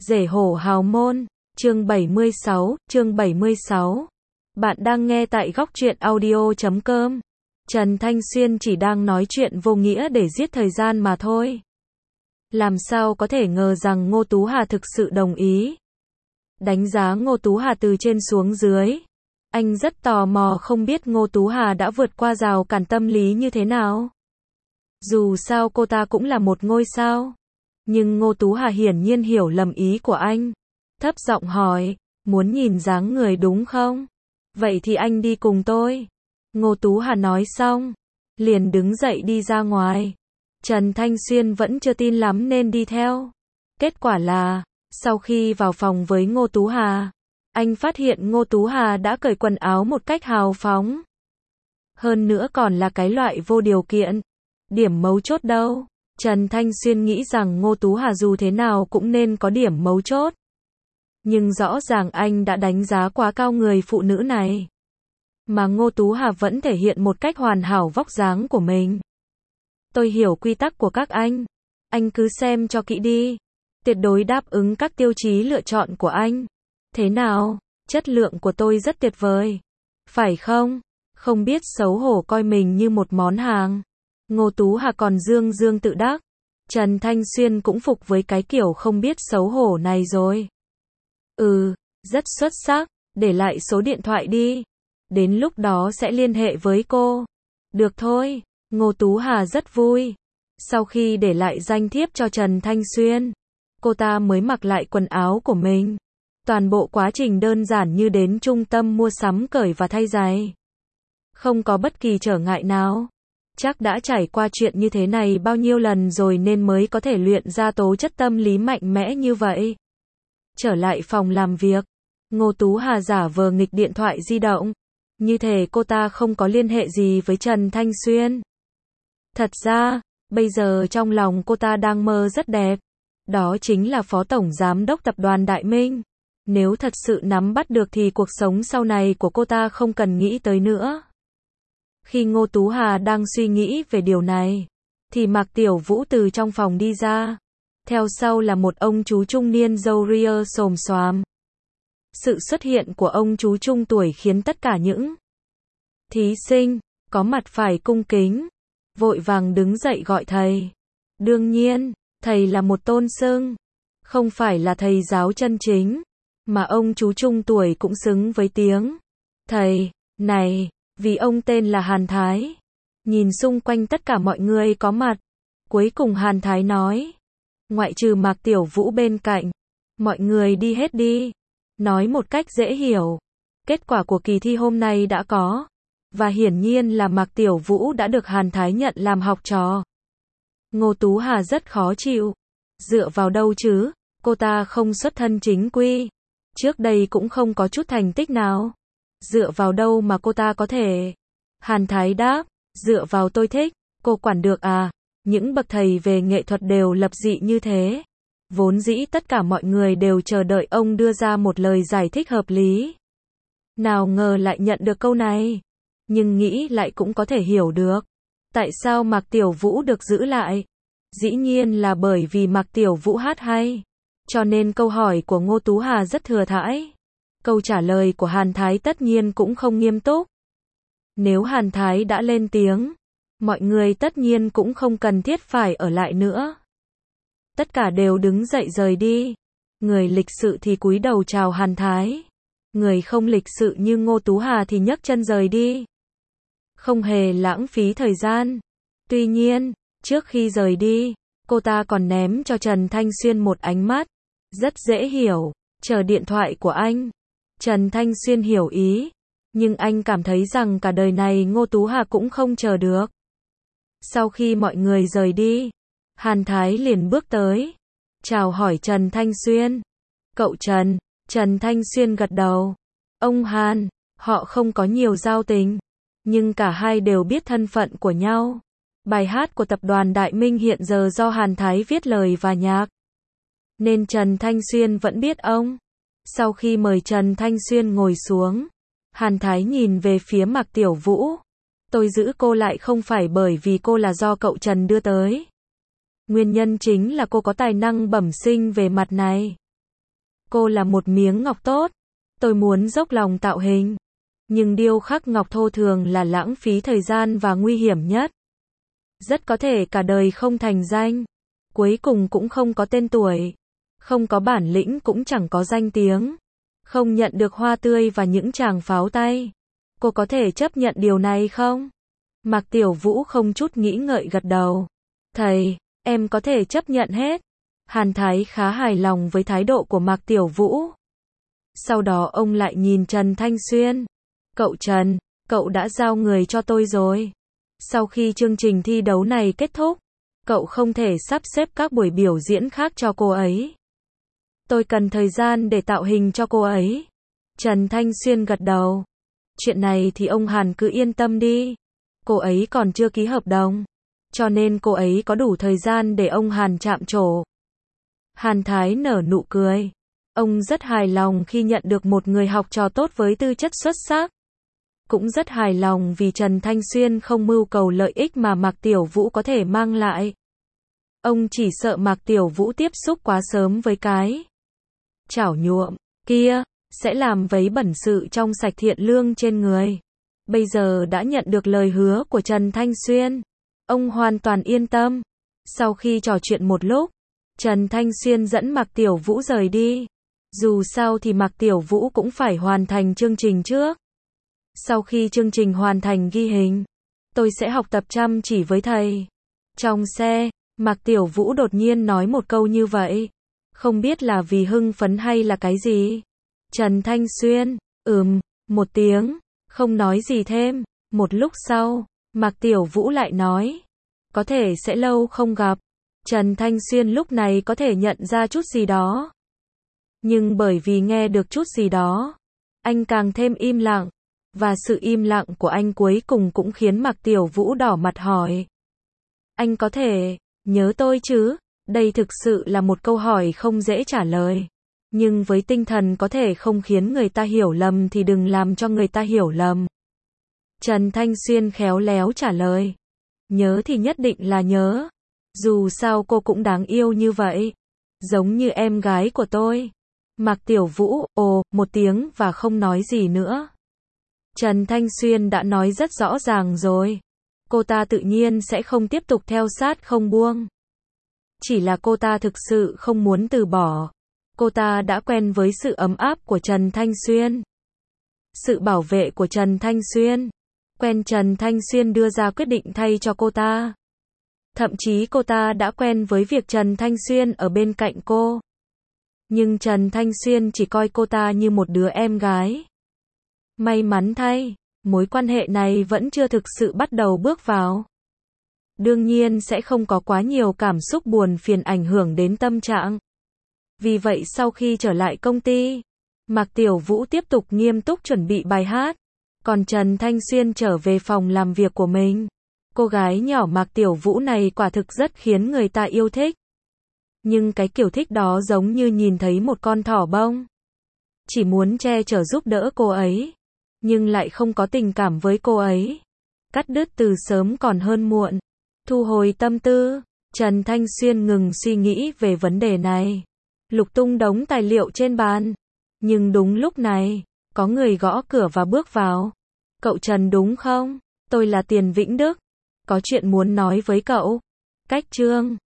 Rể hổ hào môn, chương 76. Bạn đang nghe tại góc truyện audio.com. Trần Thanh Xuyên chỉ đang nói chuyện vô nghĩa để giết thời gian mà thôi. Làm sao có thể ngờ rằng Ngô Tú Hà thực sự đồng ý. Đánh giá Ngô Tú Hà từ trên xuống dưới. Anh rất tò mò không biết Ngô Tú Hà đã vượt qua rào cản tâm lý như thế nào. Dù sao cô ta cũng là một ngôi sao. Nhưng Ngô Tú Hà hiển nhiên hiểu lầm ý của anh. Thấp giọng hỏi, muốn nhìn dáng người đúng không? Vậy thì anh đi cùng tôi. Ngô Tú Hà nói xong, liền đứng dậy đi ra ngoài. Trần Thanh Xuyên vẫn chưa tin lắm nên đi theo. Kết quả là, sau khi vào phòng với Ngô Tú Hà, anh phát hiện Ngô Tú Hà đã cởi quần áo một cách hào phóng. Hơn nữa còn là cái loại vô điều kiện. Điểm mấu chốt đâu? Trần Thanh Xuyên nghĩ rằng Ngô Tú Hà dù thế nào cũng nên có điểm mấu chốt. Nhưng rõ ràng anh đã đánh giá quá cao người phụ nữ này. Mà Ngô Tú Hà vẫn thể hiện một cách hoàn hảo vóc dáng của mình. Tôi hiểu quy tắc của các anh cứ xem cho kỹ đi. Tuyệt đối đáp ứng các tiêu chí lựa chọn của anh. Thế nào, chất lượng của tôi rất tuyệt vời. Phải không? Không biết xấu hổ coi mình như một món hàng. Ngô Tú Hà còn dương tự đắc. Trần Thanh Xuyên cũng phục với cái kiểu không biết xấu hổ này rồi. Rất xuất sắc, để lại số điện thoại đi. Đến lúc đó sẽ liên hệ với cô. Được thôi, Ngô Tú Hà rất vui. Sau khi để lại danh thiếp cho Trần Thanh Xuyên, cô ta mới mặc lại quần áo của mình. Toàn bộ quá trình đơn giản như đến trung tâm mua sắm cởi và thay giày. Không có bất kỳ trở ngại nào. Chắc đã trải qua chuyện như thế này bao nhiêu lần rồi nên mới có thể luyện ra tố chất tâm lý mạnh mẽ như vậy. Trở lại phòng làm việc, Ngô Tú Hà giả vờ nghịch điện thoại di động. Như thể cô ta không có liên hệ gì với Trần Thanh Xuyên. Thật ra, bây giờ trong lòng cô ta đang mơ rất đẹp. Đó chính là Phó Tổng Giám đốc Tập đoàn Đại Minh. Nếu thật sự nắm bắt được thì cuộc sống sau này của cô ta không cần nghĩ tới nữa. Khi Ngô Tú Hà đang suy nghĩ về điều này, thì Mạc Tiểu Vũ từ trong phòng đi ra. Theo sau là một ông chú trung niên râu ria xồm xoàm. Sự xuất hiện của ông chú trung tuổi khiến tất cả những thí sinh có mặt phải cung kính, vội vàng đứng dậy gọi thầy. Đương nhiên, thầy là một tôn xưng, không phải là thầy giáo chân chính, mà ông chú trung tuổi cũng xứng với tiếng thầy này, vì ông tên là Hàn Thái. Nhìn xung quanh tất cả mọi người có mặt, cuối cùng Hàn Thái nói, ngoại trừ Mạc Tiểu Vũ bên cạnh, mọi người đi hết đi. Nói một cách dễ hiểu, kết quả của kỳ thi hôm nay đã có, và hiển nhiên là Mạc Tiểu Vũ đã được Hàn Thái nhận làm học trò. Ngô Tú Hà rất khó chịu. Dựa vào đâu chứ, cô ta không xuất thân chính quy, trước đây cũng không có chút thành tích nào. Dựa vào đâu mà cô ta có thể? Hàn Thái đáp, dựa vào tôi thích, cô quản được à? Những bậc thầy về nghệ thuật đều lập dị như thế. Vốn dĩ tất cả mọi người đều chờ đợi ông đưa ra một lời giải thích hợp lý. Nào ngờ lại nhận được câu này. Nhưng nghĩ lại cũng có thể hiểu được. Tại sao Mạc Tiểu Vũ được giữ lại? Dĩ nhiên là bởi vì Mạc Tiểu Vũ hát hay. Cho nên câu hỏi của Ngô Tú Hà rất thừa thãi. Câu trả lời của Hàn Thái tất nhiên cũng không nghiêm túc. Nếu Hàn Thái đã lên tiếng, mọi người tất nhiên cũng không cần thiết phải ở lại nữa. Tất cả đều đứng dậy rời đi. Người lịch sự thì cúi đầu chào Hàn Thái. Người không lịch sự như Ngô Tú Hà thì nhấc chân rời đi. Không hề lãng phí thời gian. Tuy nhiên, trước khi rời đi, cô ta còn ném cho Trần Thanh Xuyên một ánh mắt. Rất dễ hiểu, chờ điện thoại của anh. Trần Thanh Xuyên hiểu ý. Nhưng anh cảm thấy rằng cả đời này Ngô Tú Hà cũng không chờ được. Sau khi mọi người rời đi, Hàn Thái liền bước tới, chào hỏi Trần Thanh Xuyên. Cậu Trần. Trần Thanh Xuyên gật đầu. Ông Hàn, họ không có nhiều giao tình, nhưng cả hai đều biết thân phận của nhau. Bài hát của Tập đoàn Đại Minh hiện giờ do Hàn Thái viết lời và nhạc, nên Trần Thanh Xuyên vẫn biết ông. Sau khi mời Trần Thanh Xuyên ngồi xuống, Hàn Thái nhìn về phía Mạc Tiểu Vũ. Tôi giữ cô lại không phải bởi vì cô là do cậu Trần đưa tới. Nguyên nhân chính là cô có tài năng bẩm sinh về mặt này. Cô là một miếng ngọc tốt. Tôi muốn dốc lòng tạo hình. Nhưng điêu khắc ngọc thô thường là lãng phí thời gian và nguy hiểm nhất. Rất có thể cả đời không thành danh. Cuối cùng cũng không có tên tuổi. Không có bản lĩnh cũng chẳng có danh tiếng. Không nhận được hoa tươi và những tràng pháo tay. Cô có thể chấp nhận điều này không? Mạc Tiểu Vũ không chút nghĩ ngợi gật đầu. Thầy, em có thể chấp nhận hết. Hàn Thái khá hài lòng với thái độ của Mạc Tiểu Vũ. Sau đó ông lại nhìn Trần Thanh Xuyên. Cậu Trần, cậu đã giao người cho tôi rồi. Sau khi chương trình thi đấu này kết thúc, cậu không thể sắp xếp các buổi biểu diễn khác cho cô ấy. Tôi cần thời gian để tạo hình cho cô ấy. Trần Thanh Xuyên gật đầu. Chuyện này thì ông Hàn cứ yên tâm đi. Cô ấy còn chưa ký hợp đồng. Cho nên cô ấy có đủ thời gian để ông Hàn chạm trổ. Hàn Thái nở nụ cười. Ông rất hài lòng khi nhận được một người học trò tốt với tư chất xuất sắc. Cũng rất hài lòng vì Trần Thanh Xuyên không mưu cầu lợi ích mà Mạc Tiểu Vũ có thể mang lại. Ông chỉ sợ Mạc Tiểu Vũ tiếp xúc quá sớm với cái chảo nhuộm kia, sẽ làm vấy bẩn sự trong sạch thiện lương trên người. Bây giờ đã nhận được lời hứa của Trần Thanh Xuyên, ông hoàn toàn yên tâm. Sau khi trò chuyện một lúc, Trần Thanh Xuyên dẫn Mạc Tiểu Vũ rời đi. Dù sao thì Mạc Tiểu Vũ cũng phải hoàn thành chương trình trước. Sau khi chương trình hoàn thành ghi hình, tôi sẽ học tập chăm chỉ với thầy. Trong xe, Mạc Tiểu Vũ đột nhiên nói một câu như vậy. Không biết là vì hưng phấn hay là cái gì. Trần Thanh Xuyên, một tiếng, không nói gì thêm. Một lúc sau, Mạc Tiểu Vũ lại nói. Có thể sẽ lâu không gặp. Trần Thanh Xuyên lúc này có thể nhận ra chút gì đó. Nhưng bởi vì nghe được chút gì đó, anh càng thêm im lặng. Và sự im lặng của anh cuối cùng cũng khiến Mạc Tiểu Vũ đỏ mặt hỏi. Anh có thể nhớ tôi chứ? Đây thực sự là một câu hỏi không dễ trả lời. Nhưng với tinh thần có thể không khiến người ta hiểu lầm thì đừng làm cho người ta hiểu lầm. Trần Thanh Xuyên khéo léo trả lời. Nhớ thì nhất định là nhớ. Dù sao cô cũng đáng yêu như vậy. Giống như em gái của tôi. Mạc Tiểu Vũ, một tiếng và không nói gì nữa. Trần Thanh Xuyên đã nói rất rõ ràng rồi. Cô ta tự nhiên sẽ không tiếp tục theo sát không buông. Chỉ là cô ta thực sự không muốn từ bỏ. Cô ta đã quen với sự ấm áp của Trần Thanh Xuyên. Sự bảo vệ của Trần Thanh Xuyên. Quen Trần Thanh Xuyên đưa ra quyết định thay cho cô ta. Thậm chí cô ta đã quen với việc Trần Thanh Xuyên ở bên cạnh cô. Nhưng Trần Thanh Xuyên chỉ coi cô ta như một đứa em gái. May mắn thay, mối quan hệ này vẫn chưa thực sự bắt đầu bước vào. Đương nhiên sẽ không có quá nhiều cảm xúc buồn phiền ảnh hưởng đến tâm trạng. Vì vậy sau khi trở lại công ty, Mạc Tiểu Vũ tiếp tục nghiêm túc chuẩn bị bài hát. Còn Trần Thanh Xuyên trở về phòng làm việc của mình. Cô gái nhỏ Mạc Tiểu Vũ này quả thực rất khiến người ta yêu thích. Nhưng cái kiểu thích đó giống như nhìn thấy một con thỏ bông. Chỉ muốn che chở giúp đỡ cô ấy. Nhưng lại không có tình cảm với cô ấy. Cắt đứt từ sớm còn hơn muộn. Thu hồi tâm tư, Trần Thanh Xuyên ngừng suy nghĩ về vấn đề này. Lục tung đống tài liệu trên bàn. Nhưng đúng lúc này, có người gõ cửa và bước vào. Cậu Trần đúng không? Tôi là Tiền Vĩnh Đức. Có chuyện muốn nói với cậu. Cách chương